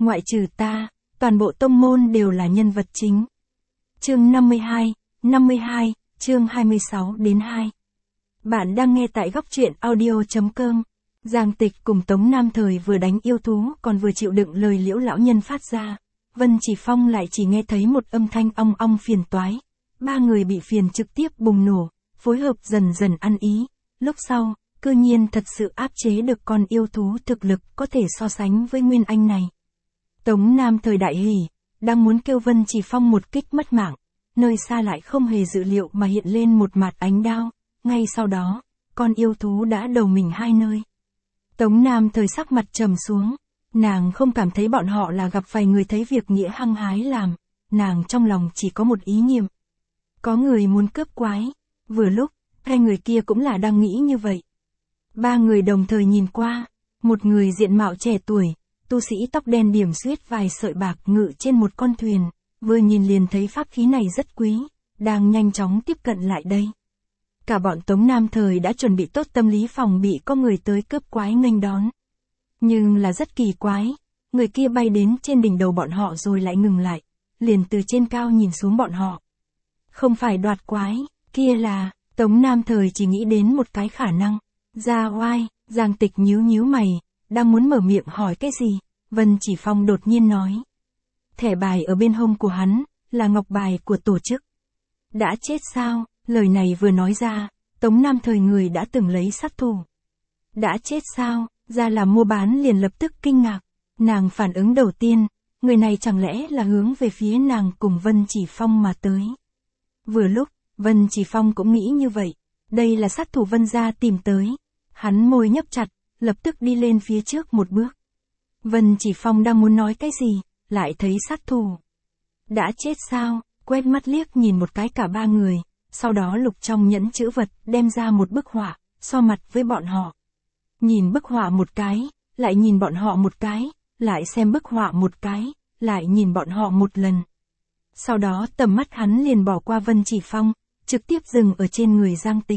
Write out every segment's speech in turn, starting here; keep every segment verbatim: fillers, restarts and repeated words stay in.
ngoại trừ ta, toàn bộ tông môn đều là nhân vật chính. Chương năm mươi hai, năm mươi hai, chương hai mươi sáu đến hai. Bạn đang nghe tại góc truyện audio.com. Giang Tịch cùng Tống Nam Thời vừa đánh yêu thú còn vừa chịu đựng lời Liễu lão nhân phát ra. Vân Chỉ Phong lại chỉ nghe thấy một âm thanh ong ong phiền toái. Ba người bị phiền trực tiếp bùng nổ, phối hợp dần dần ăn ý. Lúc sau, cư nhiên thật sự áp chế được con yêu thú thực lực có thể so sánh với Nguyên Anh này. Tống Nam Thời đại hỉ, đang muốn kêu Vân Chỉ Phong một kích mất mạng. Nơi xa lại không hề dự liệu mà hiện lên một mạt ánh đao. Ngay sau đó, con yêu thú đã đầu mình hai nơi. Tống Nam Thời sắc mặt trầm xuống. Nàng không cảm thấy bọn họ là gặp phải người thấy việc nghĩa hăng hái làm. Nàng trong lòng chỉ có một ý niệm. Có người muốn cướp quái. Vừa lúc, hai người kia cũng là đang nghĩ như vậy. Ba người đồng thời nhìn qua. Một người diện mạo trẻ tuổi, tu sĩ tóc đen điểm xuyết vài sợi bạc ngự trên một con thuyền. Vừa nhìn liền thấy pháp khí này rất quý, đang nhanh chóng tiếp cận lại đây. Cả bọn Tống Nam Thời đã chuẩn bị tốt tâm lý phòng bị có người tới cướp quái nghênh đón. Nhưng là rất kỳ quái, người kia bay đến trên đỉnh đầu bọn họ rồi lại ngừng lại, liền từ trên cao nhìn xuống bọn họ. Không phải đoạt quái, kia là, Tống Nam Thời chỉ nghĩ đến một cái khả năng. Ra oai, Giang Tịch nhíu nhíu mày, đang muốn mở miệng hỏi cái gì, Vân Chỉ Phong đột nhiên nói. Thẻ bài ở bên hông của hắn, là ngọc bài của tổ chức. Đã chết sao? Lời này vừa nói ra, Tống Nam Thời người đã từng lấy sát thủ. Đã chết sao? Ra là mua bán liền lập tức kinh ngạc. Nàng phản ứng đầu tiên, người này chẳng lẽ là hướng về phía nàng cùng Vân Chỉ Phong mà tới. Vừa lúc, Vân Chỉ Phong cũng nghĩ như vậy. Đây là sát thủ Vân gia tìm tới. Hắn môi nhấp chặt, lập tức đi lên phía trước một bước. Vân Chỉ Phong đang muốn nói cái gì, lại thấy sát thủ. Đã chết sao? Quét mắt liếc nhìn một cái cả ba người, sau đó lục trong nhẫn chữ vật, đem ra một bức họa, so mặt với bọn họ. Nhìn bức họa một cái, lại nhìn bọn họ một cái, lại xem bức họa một cái, lại nhìn bọn họ một lần. Sau đó tầm mắt hắn liền bỏ qua Vân Chỉ Phong, trực tiếp dừng ở trên người Giang Tịch.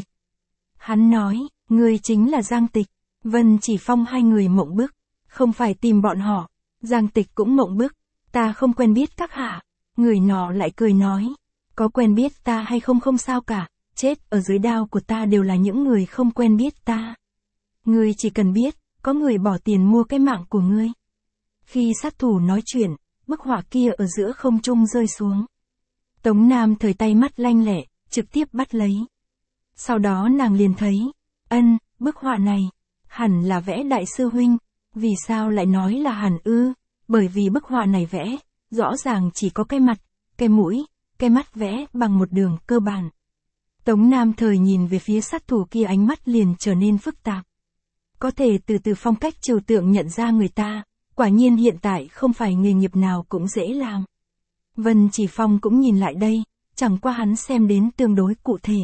Hắn nói, người chính là Giang Tịch. Vân Chỉ Phong hai người mộng bức, không phải tìm bọn họ. Giang Tịch cũng mộng bức, ta không quen biết các hạ. Người nọ lại cười nói, có quen biết ta hay không không sao cả, chết ở dưới đao của ta đều là những người không quen biết ta. Ngươi chỉ cần biết, có người bỏ tiền mua cái mạng của ngươi. Khi sát thủ nói chuyện, bức họa kia ở giữa không trung rơi xuống. Tống Nam Thời tay mắt lanh lẹ, trực tiếp bắt lấy. Sau đó nàng liền thấy, ân, bức họa này, hẳn là vẽ đại sư huynh. Vì sao lại nói là hẳn ư? Bởi vì bức họa này vẽ, rõ ràng chỉ có cái mặt, cái mũi, cái mắt vẽ bằng một đường cơ bản. Tống Nam Thời nhìn về phía sát thủ kia ánh mắt liền trở nên phức tạp. Có thể từ từ phong cách trừu tượng nhận ra người ta, quả nhiên hiện tại không phải nghề nghiệp nào cũng dễ làm. Vân Chỉ Phong cũng nhìn lại đây, chẳng qua hắn xem đến tương đối cụ thể.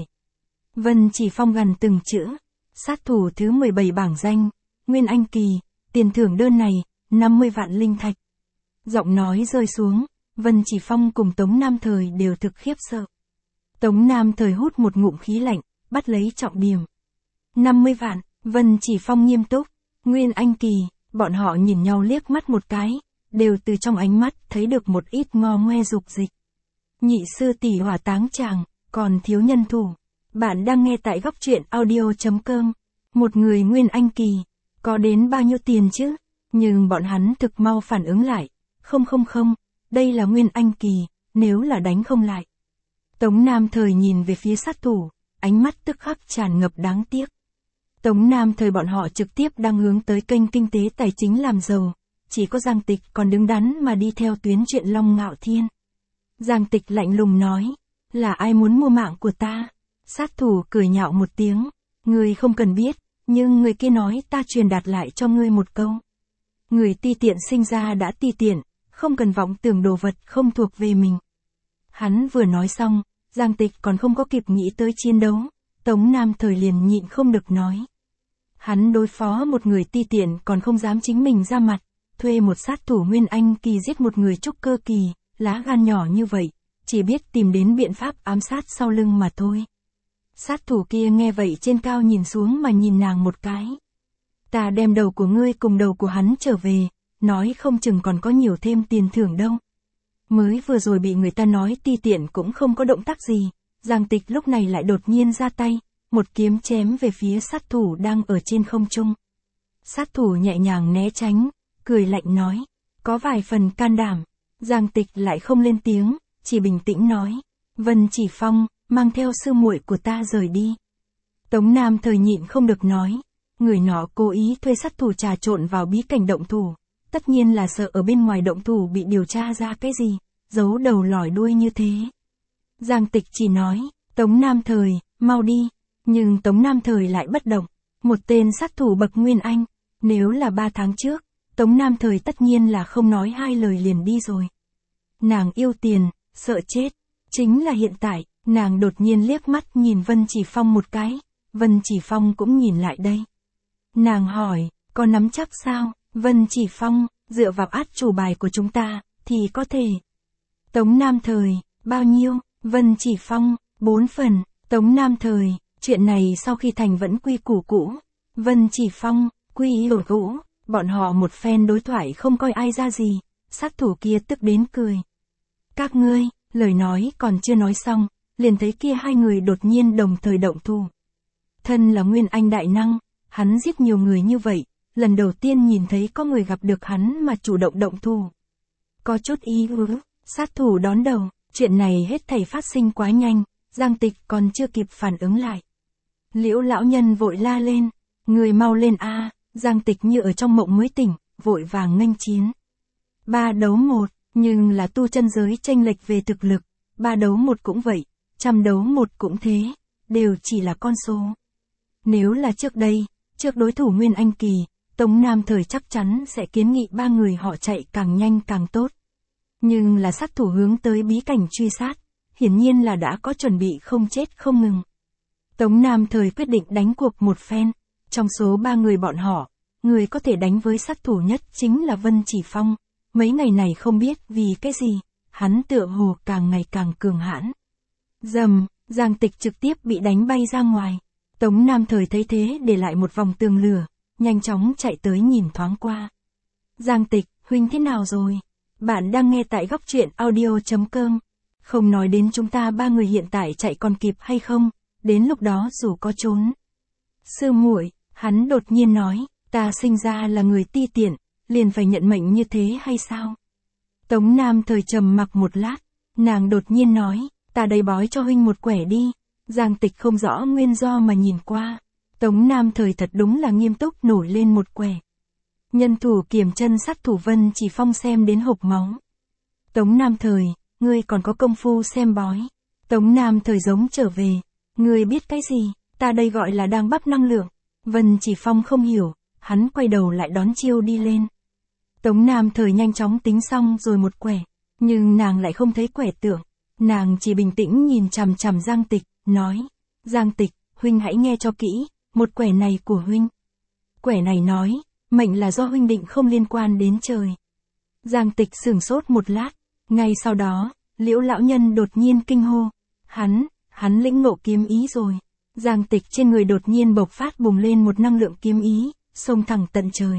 Vân Chỉ Phong gần từng chữ, sát thủ thứ mười bảy bảng danh, Nguyên Anh kỳ, tiền thưởng đơn này, năm mươi vạn linh thạch. Giọng nói rơi xuống, Vân Chỉ Phong cùng Tống Nam Thời đều thực khiếp sợ. Tống Nam Thời hút một ngụm khí lạnh, bắt lấy trọng điểm. năm mươi vạn, Vân Chỉ Phong nghiêm túc, Nguyên Anh kỳ, bọn họ nhìn nhau liếc mắt một cái, đều từ trong ánh mắt thấy được một ít ngo ngoe dục dịch. Nhị sư tỷ hỏa táng chàng, còn thiếu nhân thủ. Bạn đang nghe tại góc truyện audio.com. Một người Nguyên Anh kỳ, có đến bao nhiêu tiền chứ? Nhưng bọn hắn thực mau phản ứng lại. Không không không, đây là Nguyên Anh kỳ, nếu là đánh không lại. Tống Nam Thời nhìn về phía sát thủ, ánh mắt tức khắc tràn ngập đáng tiếc. Tống Nam Thời bọn họ trực tiếp đang hướng tới kênh kinh tế tài chính làm giàu, chỉ có Giang Tịch còn đứng đắn mà đi theo tuyến chuyện Long Ngạo Thiên. Giang Tịch lạnh lùng nói, là ai muốn mua mạng của ta? Sát thủ cười nhạo một tiếng, ngươi không cần biết, nhưng người kia nói ta truyền đạt lại cho ngươi một câu. Người ti tiện sinh ra đã ti tiện, không cần vọng tưởng đồ vật không thuộc về mình. Hắn vừa nói xong, Giang Tịch còn không có kịp nghĩ tới chiến đấu, Tống Nam Thời liền nhịn không được nói. Hắn đối phó một người ti tiện còn không dám chính mình ra mặt, thuê một sát thủ Nguyên Anh kỳ giết một người trúc cơ kỳ, lá gan nhỏ như vậy, chỉ biết tìm đến biện pháp ám sát sau lưng mà thôi. Sát thủ kia nghe vậy trên cao nhìn xuống mà nhìn nàng một cái. Ta đem đầu của ngươi cùng đầu của hắn trở về, nói không chừng còn có nhiều thêm tiền thưởng đâu. Mới vừa rồi bị người ta nói ti tiện cũng không có động tác gì, Giang Tịch lúc này lại đột nhiên ra tay, một kiếm chém về phía sát thủ đang ở trên không trung. Sát thủ nhẹ nhàng né tránh, cười lạnh nói, có vài phần can đảm. Giang Tịch lại không lên tiếng, chỉ bình tĩnh nói, Vân Chỉ Phong, mang theo sư muội của ta rời đi. Tống Nam Thời nhịn không được nói, người nọ cố ý thuê sát thủ trà trộn vào bí cảnh động thủ, tất nhiên là sợ ở bên ngoài động thủ bị điều tra ra cái gì, giấu đầu lòi đuôi như thế. Giang Tịch chỉ nói, Tống Nam Thời, mau đi, nhưng Tống Nam Thời lại bất động, một tên sát thủ bậc Nguyên Anh, nếu là ba tháng trước, Tống Nam Thời tất nhiên là không nói hai lời liền đi rồi. Nàng yêu tiền, sợ chết, chính là hiện tại, nàng đột nhiên liếc mắt nhìn Vân Chỉ Phong một cái, Vân Chỉ Phong cũng nhìn lại đây. Nàng hỏi, có nắm chắc sao? Vân Chỉ Phong, dựa vào át chủ bài của chúng ta, thì có thể. Tống Nam Thời, bao nhiêu? Vân Chỉ Phong, bốn phần. Tống Nam Thời, chuyện này sau khi thành vẫn quy củ cũ. Vân Chỉ Phong, quy củ cũ, bọn họ một phen đối thoại không coi ai ra gì, sát thủ kia tức đến cười. Các ngươi, lời nói còn chưa nói xong, liền thấy kia hai người đột nhiên đồng thời động thủ. Thân là Nguyên Anh đại năng, hắn giết nhiều người như vậy, lần đầu tiên nhìn thấy có người gặp được hắn mà chủ động động thủ. Có chút ý ứ, sát thủ đón đầu, chuyện này hết thảy phát sinh quá nhanh, Giang Tịch còn chưa kịp phản ứng lại. Liễu lão nhân vội la lên, người mau lên a. Giang Tịch như ở trong mộng mới tỉnh, vội vàng nghênh chiến. Ba đấu một, nhưng là tu chân giới chênh lệch về thực lực, ba đấu một cũng vậy, trăm đấu một cũng thế, đều chỉ là con số. Nếu là trước đây, trước đối thủ Nguyên Anh kỳ, Tống Nam Thời chắc chắn sẽ kiến nghị ba người họ chạy càng nhanh càng tốt. Nhưng là sát thủ hướng tới bí cảnh truy sát, hiển nhiên là đã có chuẩn bị không chết không ngừng. Tống Nam Thời quyết định đánh cuộc một phen, trong số ba người bọn họ, người có thể đánh với sát thủ nhất chính là Vân Chỉ Phong. Mấy ngày này không biết vì cái gì, hắn tựa hồ càng ngày càng cường hãn. Dầm, Giang Tịch trực tiếp bị đánh bay ra ngoài. Tống Nam Thời thấy thế để lại một vòng tường lửa, nhanh chóng chạy tới nhìn thoáng qua. Giang Tịch, huynh thế nào rồi? Bạn đang nghe tại góc truyện audio chấm com. Không nói đến chúng ta ba người hiện tại chạy còn kịp hay không, đến lúc đó dù có trốn. Sư muội, hắn đột nhiên nói, ta sinh ra là người ti tiện, liền phải nhận mệnh như thế hay sao? Tống Nam Thời trầm mặc một lát, nàng đột nhiên nói, ta đây bói cho huynh một quẻ đi. Giang Tịch không rõ nguyên do mà nhìn qua. Tống Nam Thời thật đúng là nghiêm túc nổi lên một quẻ. Nhân thủ kiềm chân sát thủ Vân Chỉ Phong xem đến hộc máu. Tống Nam Thời, ngươi còn có công phu xem bói. Tống Nam Thời giống trở về. Ngươi biết cái gì, ta đây gọi là đang bắp năng lượng. Vân Chỉ Phong không hiểu, hắn quay đầu lại đón chiêu đi lên. Tống Nam Thời nhanh chóng tính xong rồi một quẻ, nhưng nàng lại không thấy quẻ tượng. Nàng chỉ bình tĩnh nhìn chằm chằm Giang Tịch, nói, Giang Tịch, huynh hãy nghe cho kỹ, một quẻ này của huynh. Quẻ này nói, mệnh là do huynh định không liên quan đến trời. Giang Tịch sửng sốt một lát, ngay sau đó, Liễu lão nhân đột nhiên kinh hô, hắn, hắn lĩnh ngộ kiếm ý rồi. Giang Tịch trên người đột nhiên bộc phát bùng lên một năng lượng kiếm ý, xông thẳng tận trời.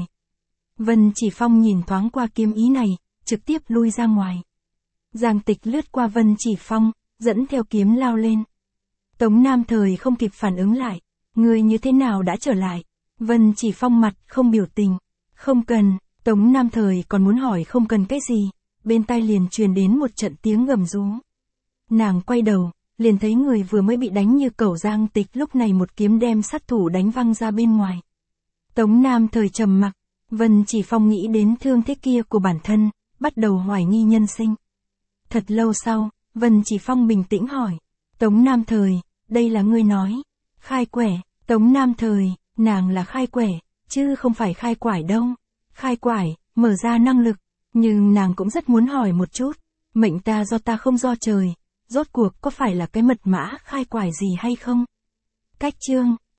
Vân Chỉ Phong nhìn thoáng qua kiếm ý này, trực tiếp lui ra ngoài. Giang Tịch lướt qua Vân Chỉ Phong, dẫn theo kiếm lao lên. Tống Nam Thời không kịp phản ứng lại, người như thế nào đã trở lại? Vân Chỉ Phong mặt không biểu tình, không cần. Tống Nam Thời còn muốn hỏi không cần cái gì, bên tai liền truyền đến một trận tiếng gầm rú. Nàng quay đầu, liền thấy người vừa mới bị đánh như cẩu Giang Tịch lúc này một kiếm đem sát thủ đánh văng ra bên ngoài. Tống Nam Thời trầm mặc, Vân Chỉ Phong nghĩ đến thương thế kia của bản thân, bắt đầu hoài nghi nhân sinh. Thật lâu sau, Vân Chỉ Phong bình tĩnh hỏi, Tống Nam Thời, đây là ngươi nói, khai quẻ. Tống Nam Thời, nàng là khai quẻ, chứ không phải khai quải đâu. Khai quải, mở ra năng lực, nhưng nàng cũng rất muốn hỏi một chút, mệnh ta do ta không do trời, rốt cuộc có phải là cái mật mã khai quải gì hay không? Cách chương